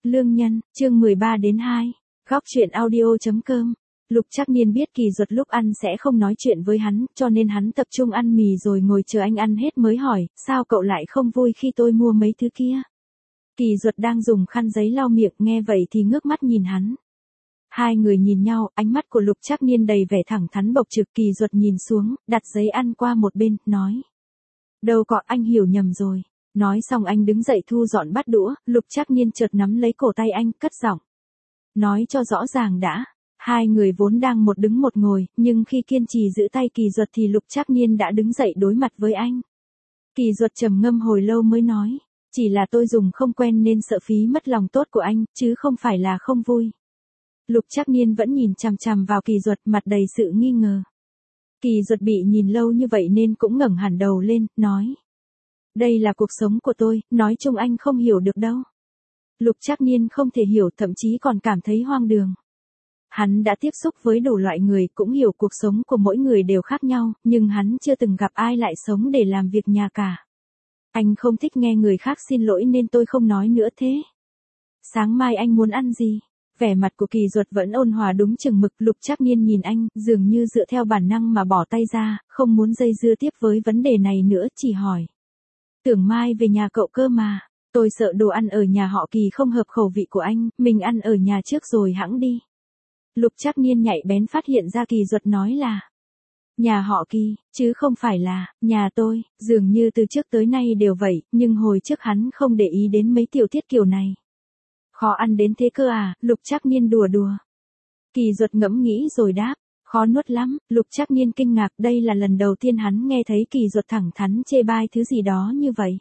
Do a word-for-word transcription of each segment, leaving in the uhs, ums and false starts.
Lương nhân, chương mười ba đến hai. Góc truyện audio.com. Lục Trác Niên biết Kỳ Duật lúc ăn sẽ không nói chuyện với hắn, cho nên hắn tập trung ăn mì rồi ngồi chờ anh ăn hết mới hỏi, sao cậu lại không vui khi tôi mua mấy thứ kia? Kỳ Duật đang dùng khăn giấy lau miệng, nghe vậy thì ngước mắt nhìn hắn. Hai người nhìn nhau, ánh mắt của Lục Trác Niên đầy vẻ thẳng thắn bộc trực. Kỳ Duật nhìn xuống, đặt giấy ăn qua một bên, nói. Đâu có, anh hiểu nhầm rồi. Nói xong anh đứng dậy thu dọn bát đũa, Lục Trác Niên chợt nắm lấy cổ tay anh, cất giọng. Nói cho rõ ràng đã. Hai người vốn đang một đứng một ngồi, nhưng khi kiên trì giữ tay Kỳ Duật thì Lục Trác Niên đã đứng dậy đối mặt với anh. Kỳ Duật trầm ngâm hồi lâu mới nói, chỉ là tôi dùng không quen nên sợ phí mất lòng tốt của anh, chứ không phải là không vui. Lục Trác Niên vẫn nhìn chằm chằm vào Kỳ Duật, mặt đầy sự nghi ngờ. Kỳ Duật bị nhìn lâu như vậy nên cũng ngẩng hẳn đầu lên, nói. Đây là cuộc sống của tôi, nói chung anh không hiểu được đâu. Lục Trác Niên không thể hiểu, thậm chí còn cảm thấy hoang đường. Hắn đã tiếp xúc với đủ loại người, cũng hiểu cuộc sống của mỗi người đều khác nhau, nhưng hắn chưa từng gặp ai lại sống để làm việc nhà cả. Anh không thích nghe người khác xin lỗi nên tôi không nói nữa thế. Sáng mai anh muốn ăn gì? Vẻ mặt của Kỳ Duật vẫn ôn hòa đúng chừng mực. Lục Trác Niên nhìn anh, dường như dựa theo bản năng mà bỏ tay ra, không muốn dây dưa tiếp với vấn đề này nữa, chỉ hỏi. Tưởng mai về nhà cậu cơ mà, tôi sợ đồ ăn ở nhà họ Kỳ không hợp khẩu vị của anh, mình ăn ở nhà trước rồi hẵng đi. Lục Trác Niên nhạy bén phát hiện ra Kỳ Duật nói là nhà họ Kỳ, chứ không phải là nhà tôi. Dường như từ trước tới nay đều vậy, nhưng hồi trước hắn không để ý đến mấy tiểu tiết kiểu này. Khó ăn đến thế cơ à? Lục Trác Niên đùa đùa. Kỳ Duật ngẫm nghĩ rồi đáp, khó nuốt lắm. Lục Trác Niên kinh ngạc, đây là lần đầu tiên hắn nghe thấy Kỳ Duật thẳng thắn chê bai thứ gì đó như vậy.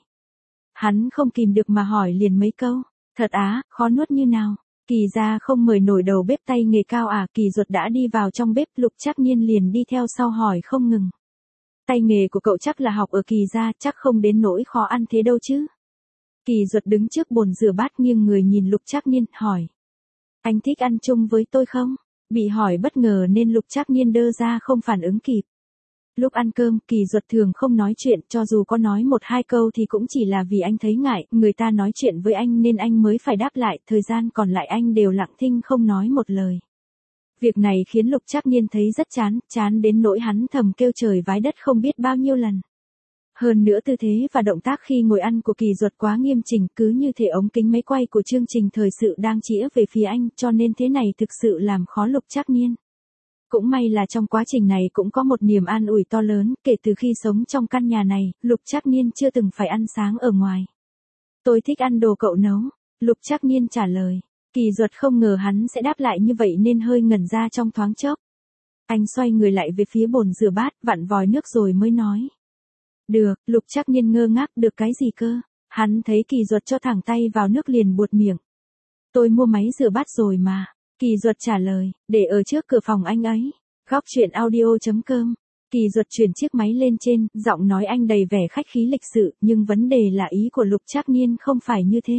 Hắn không kìm được mà hỏi liền mấy câu, thật á, khó nuốt như nào? Kỳ gia không mời nổi đầu bếp tay nghề cao à? Kỳ Duật đã đi vào trong bếp, Lục Trác Niên liền đi theo sau hỏi không ngừng. Tay nghề của cậu chắc là học ở Kỳ gia, chắc không đến nỗi khó ăn thế đâu chứ? Kỳ Duật đứng trước bồn rửa bát nghiêng người nhìn Lục Trác Niên, hỏi. Anh thích ăn chung với tôi không? Bị hỏi bất ngờ nên Lục Trác Niên đơ ra không phản ứng kịp. Lúc ăn cơm, Kỳ Duật thường không nói chuyện, cho dù có nói một hai câu thì cũng chỉ là vì anh thấy ngại, người ta nói chuyện với anh nên anh mới phải đáp lại, thời gian còn lại anh đều lặng thinh không nói một lời. Việc này khiến Lục Trác Niên thấy rất chán, chán đến nỗi hắn thầm kêu trời vái đất không biết bao nhiêu lần. Hơn nữa tư thế và động tác khi ngồi ăn của Kỳ Duật quá nghiêm chỉnh, cứ như thể ống kính máy quay của chương trình thời sự đang chĩa về phía anh, cho nên thế này thực sự làm khó Lục Trác Niên. Cũng may là trong quá trình này cũng có một niềm an ủi to lớn, kể từ khi sống trong căn nhà này, Lục Trác Niên chưa từng phải ăn sáng ở ngoài. Tôi thích ăn đồ cậu nấu, Lục Trác Niên trả lời. Kỳ Duật không ngờ hắn sẽ đáp lại như vậy nên hơi ngẩn ra trong thoáng chốc. Anh xoay người lại về phía bồn rửa bát, vặn vòi nước rồi mới nói. Được. Lục Trác Niên ngơ ngác, được cái gì cơ? Hắn thấy Kỳ Duật cho thẳng tay vào nước liền buột miệng. Tôi mua máy rửa bát rồi mà. Kỳ Duật trả lời, để ở trước cửa phòng anh ấy. Góc truyện audio.com. Kỳ Duật chuyển chiếc máy lên trên, giọng nói anh đầy vẻ khách khí lịch sự, nhưng vấn đề là ý của Lục Trác Niên không phải như thế.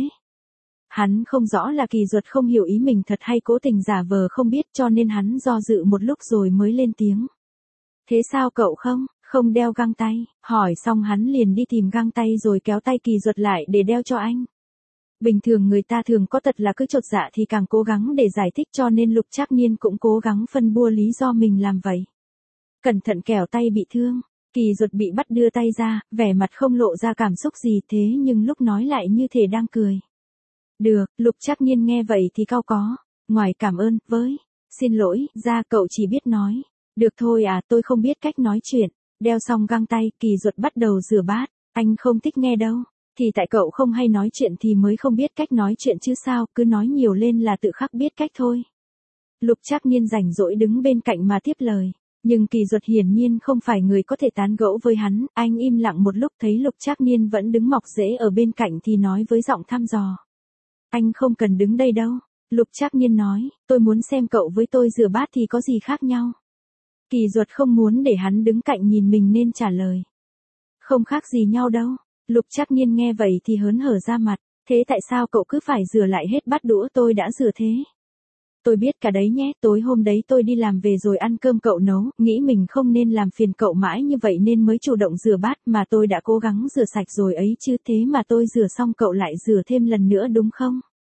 Hắn không rõ là Kỳ Duật không hiểu ý mình thật hay cố tình giả vờ không biết, cho nên hắn do dự một lúc rồi mới lên tiếng. Thế sao cậu không, không đeo găng tay? Hỏi xong hắn liền đi tìm găng tay rồi kéo tay Kỳ Duật lại để đeo cho anh. Bình thường người ta thường có tật là cứ chột dạ thì càng cố gắng để giải thích, cho nên Lục Trác Niên cũng cố gắng phân bua lý do mình làm vậy. Cẩn thận kẻo tay bị thương. Kỳ Duật bị bắt đưa tay ra, vẻ mặt không lộ ra cảm xúc gì thế nhưng lúc nói lại như thể đang cười. Được. Lục Trác Niên nghe vậy thì cau có. Ngoài cảm ơn, với xin lỗi ra cậu chỉ biết nói. Được thôi à, tôi không biết cách nói chuyện. Đeo xong găng tay, Kỳ Duật bắt đầu rửa bát. Anh không thích nghe đâu. Thì tại cậu không hay nói chuyện thì mới không biết cách nói chuyện chứ sao, cứ nói nhiều lên là tự khắc biết cách thôi. Lục Trác Niên rảnh rỗi đứng bên cạnh mà tiếp lời. Nhưng Kỳ Duật hiển nhiên không phải người có thể tán gẫu với hắn, anh im lặng một lúc thấy Lục Trác Niên vẫn đứng mọc rễ ở bên cạnh thì nói với giọng thăm dò. Anh không cần đứng đây đâu. Lục Trác Niên nói, tôi muốn xem cậu với tôi rửa bát thì có gì khác nhau. Kỳ Duật không muốn để hắn đứng cạnh nhìn mình nên trả lời. Không khác gì nhau đâu. Lục Trác Niên nghe vậy thì hớn hở ra mặt, thế tại sao cậu cứ phải rửa lại hết bát đũa tôi đã rửa thế? Tôi biết cả đấy nhé, tối hôm đấy tôi đi làm về rồi ăn cơm cậu nấu, nghĩ mình không nên làm phiền cậu mãi như vậy nên mới chủ động rửa bát, mà tôi đã cố gắng rửa sạch rồi ấy chứ, thế mà tôi rửa xong cậu lại rửa thêm lần nữa đúng không?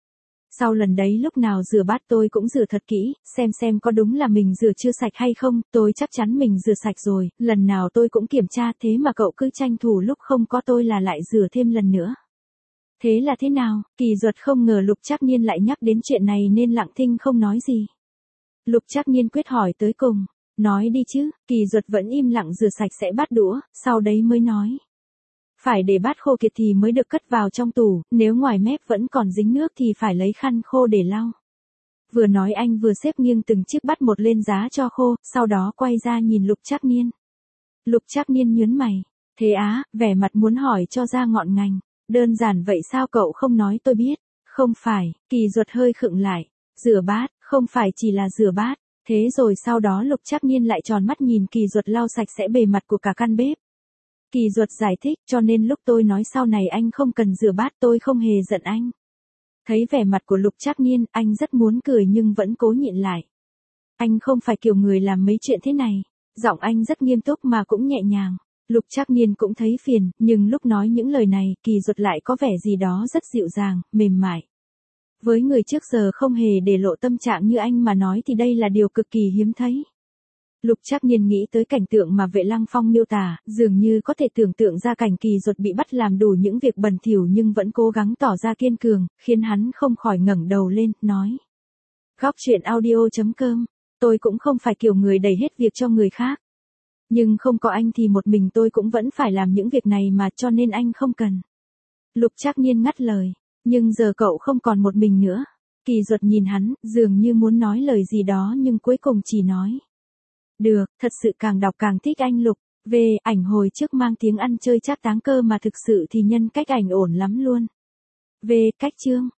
Sau lần đấy lúc nào rửa bát tôi cũng rửa thật kỹ, xem xem có đúng là mình rửa chưa sạch hay không, tôi chắc chắn mình rửa sạch rồi, lần nào tôi cũng kiểm tra, thế mà cậu cứ tranh thủ lúc không có tôi là lại rửa thêm lần nữa. Thế là thế nào? Kỳ Duật không ngờ Lục Trác Niên lại nhắc đến chuyện này nên lặng thinh không nói gì. Lục Trác Niên quyết hỏi tới cùng, nói đi chứ, Kỳ Duật vẫn im lặng rửa sạch sẽ bát đũa, sau đấy mới nói. Phải để bát khô kiệt thì mới được cất vào trong tủ, nếu ngoài mép vẫn còn dính nước thì phải lấy khăn khô để lau. Vừa nói anh vừa xếp nghiêng từng chiếc bát một lên giá cho khô, sau đó quay ra nhìn Lục Trác Niên. Lục Trác Niên nhướng mày, thế á, vẻ mặt muốn hỏi cho ra ngọn ngành. Đơn giản vậy sao cậu không nói tôi biết? Không phải, Kỳ Duật hơi khựng lại. Rửa bát, không phải chỉ là rửa bát. Thế rồi sau đó Lục Trác Niên lại tròn mắt nhìn Kỳ Duật lau sạch sẽ bề mặt của cả căn bếp. Kỳ Duật giải thích, cho nên lúc tôi nói sau này anh không cần rửa bát tôi không hề giận anh. Thấy vẻ mặt của Lục Trác Niên, anh rất muốn cười nhưng vẫn cố nhịn lại. Anh không phải kiểu người làm mấy chuyện thế này. Giọng anh rất nghiêm túc mà cũng nhẹ nhàng. Lục Trác Niên cũng thấy phiền, nhưng lúc nói những lời này, Kỳ Duật lại có vẻ gì đó rất dịu dàng, mềm mại. Với người trước giờ không hề để lộ tâm trạng như anh mà nói thì đây là điều cực kỳ hiếm thấy. Lục Trác Niên nghĩ tới cảnh tượng mà Vệ Lăng Phong miêu tả, dường như có thể tưởng tượng ra cảnh Kỳ Duật bị bắt làm đủ những việc bẩn thỉu nhưng vẫn cố gắng tỏ ra kiên cường, khiến hắn không khỏi ngẩng đầu lên, nói. Góc truyện audio chấm com, tôi cũng không phải kiểu người đẩy hết việc cho người khác. Nhưng không có anh thì một mình tôi cũng vẫn phải làm những việc này mà cho nên anh không cần. Lục Trác Niên ngắt lời, nhưng giờ cậu không còn một mình nữa. Kỳ Duật nhìn hắn, dường như muốn nói lời gì đó nhưng cuối cùng chỉ nói. Được, thật sự càng đọc càng thích anh Lục. Về, ảnh hồi trước mang tiếng ăn chơi Trác Táng Cơ mà thực sự thì nhân cách ảnh ổn lắm luôn. Về, cách chương.